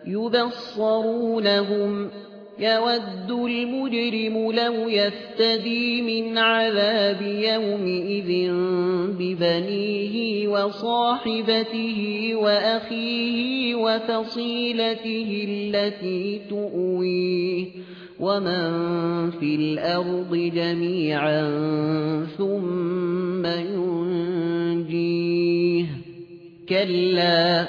يبصرونهم يود المجرم لو يفتدي من عذاب يومئذ ببنيه وصاحبته وأخيه وفصيلته التي تؤويه ومن في الأرض جميعا ثم ينجيه كلا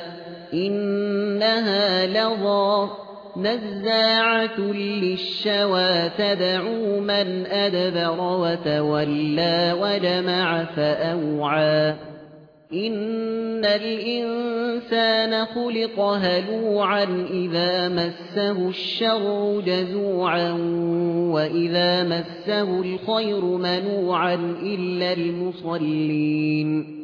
إنها لظى نزاعة للشوى تدعو من أدبر وتولى وجمع فأوعى إن الإنسان خلق هلوعا إذا مسه الشر جزوعا وإذا مسه الخير منوعا إلا المصلين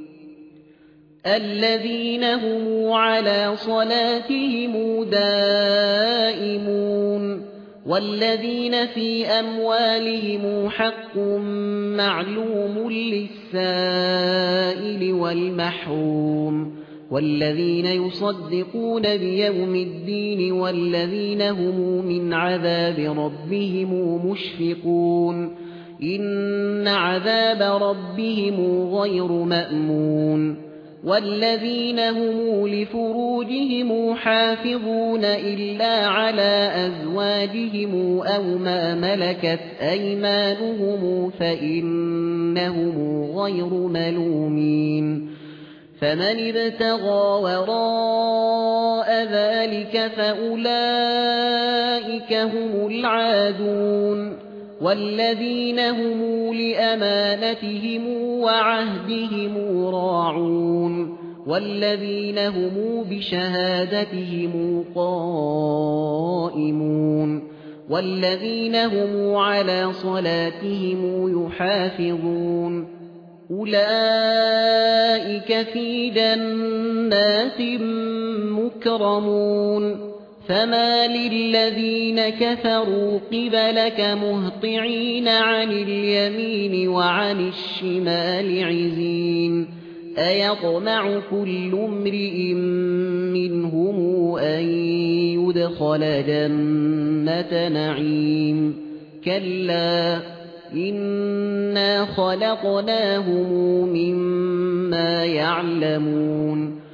الذين هم على صلاتهم دائمون والذين في أموالهم حق معلوم للسائل والمحروم والذين يصدقون بيوم الدين والذين هم من عذاب ربهم مشفقون إن عذاب ربهم غير مأمون والذين هم لفروجهم حافظون إلا على أزواجهم أو ما ملكت أيمانهم فإنهم غير ملومين فمن ابتغى وراء ذلك فأولئك هم العادون والذين هم لأمانتهم وعهدهم راعون والذين هم بشهادتهم قائمون والذين هم على صلاتهم يحافظون أولئك في جنات مكرمون فما للذين كفروا قبلك مهطعين عن اليمين وعن الشمال عزين أيطمع كل امرئ منهم أن يدخل جنة نعيم كلا إنا خلقناهم مما يعلمون